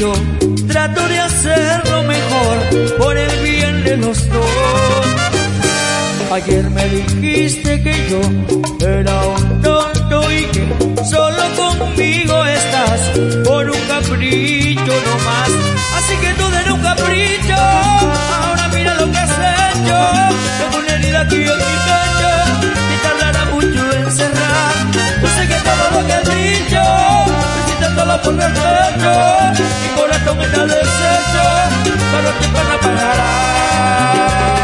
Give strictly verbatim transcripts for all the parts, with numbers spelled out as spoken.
yo trato de hacer lo mejor por el bien de los dos. Ayer me dijiste que yo era un tonto y que solo conmigo estás por un capricho nomás. Así que tú de un capricho, ahora mira lo que has hecho. Tengo una herida aquí en mi pecho y tardará mucho en cerrar. Yo sé que todo lo que has dicho necesitándolo por respeto. Mi corazón está deshecho, pero el tiempo no pagará.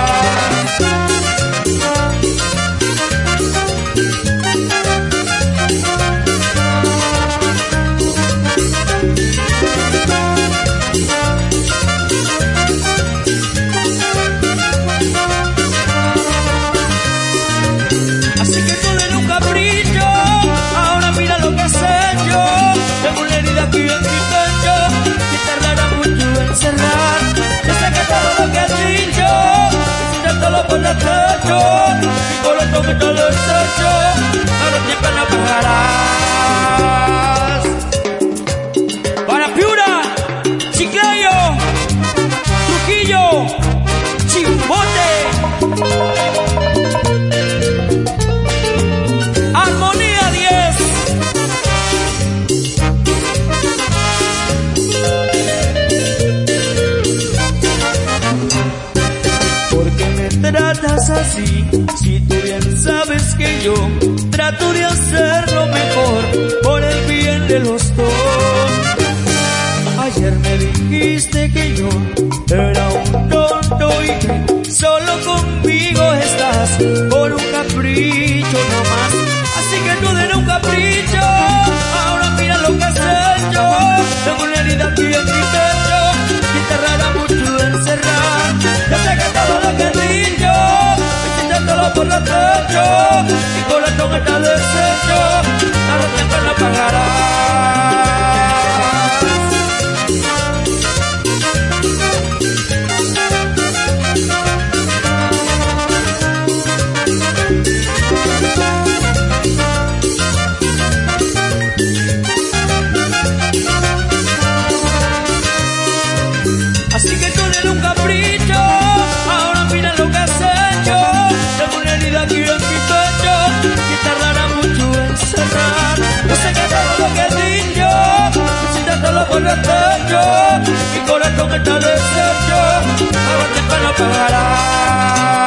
Aquí en mi pecho y tardará mucho en cerrar. Yo sé que todo lo que has dicho necesitándolo por respeto. Mi corazón está deshecho, pero siempre no pagarás. Para Piura, Chiclayo, Trujillo, Chimbote, Armonía diez. Tratas así, si tú bien sabes que yo trato de hacer lo mejor por el bien de los dos. Ayer me dijiste que yo era un tonto y que solo conmigo estás por un capricho nomás. Así que tú de un capricho, ahora mira lo que has hecho. Tengo una herida aquí en mi pecho y tardará mucho en cerrar. Yo sé que todo lo que has dicho necesitándolo por respeto. Mi corazón está deshecho, tarde o temprano pagarás. Así que tú de un capricho, ahora mira lo que has hecho. Tengo una herida aquí en mi pecho y tardará mucho en cerrar. Yo sé que todo lo que has dicho necesitándolo por respeto. Mi corazón está deshecho, ahora te van a pagar.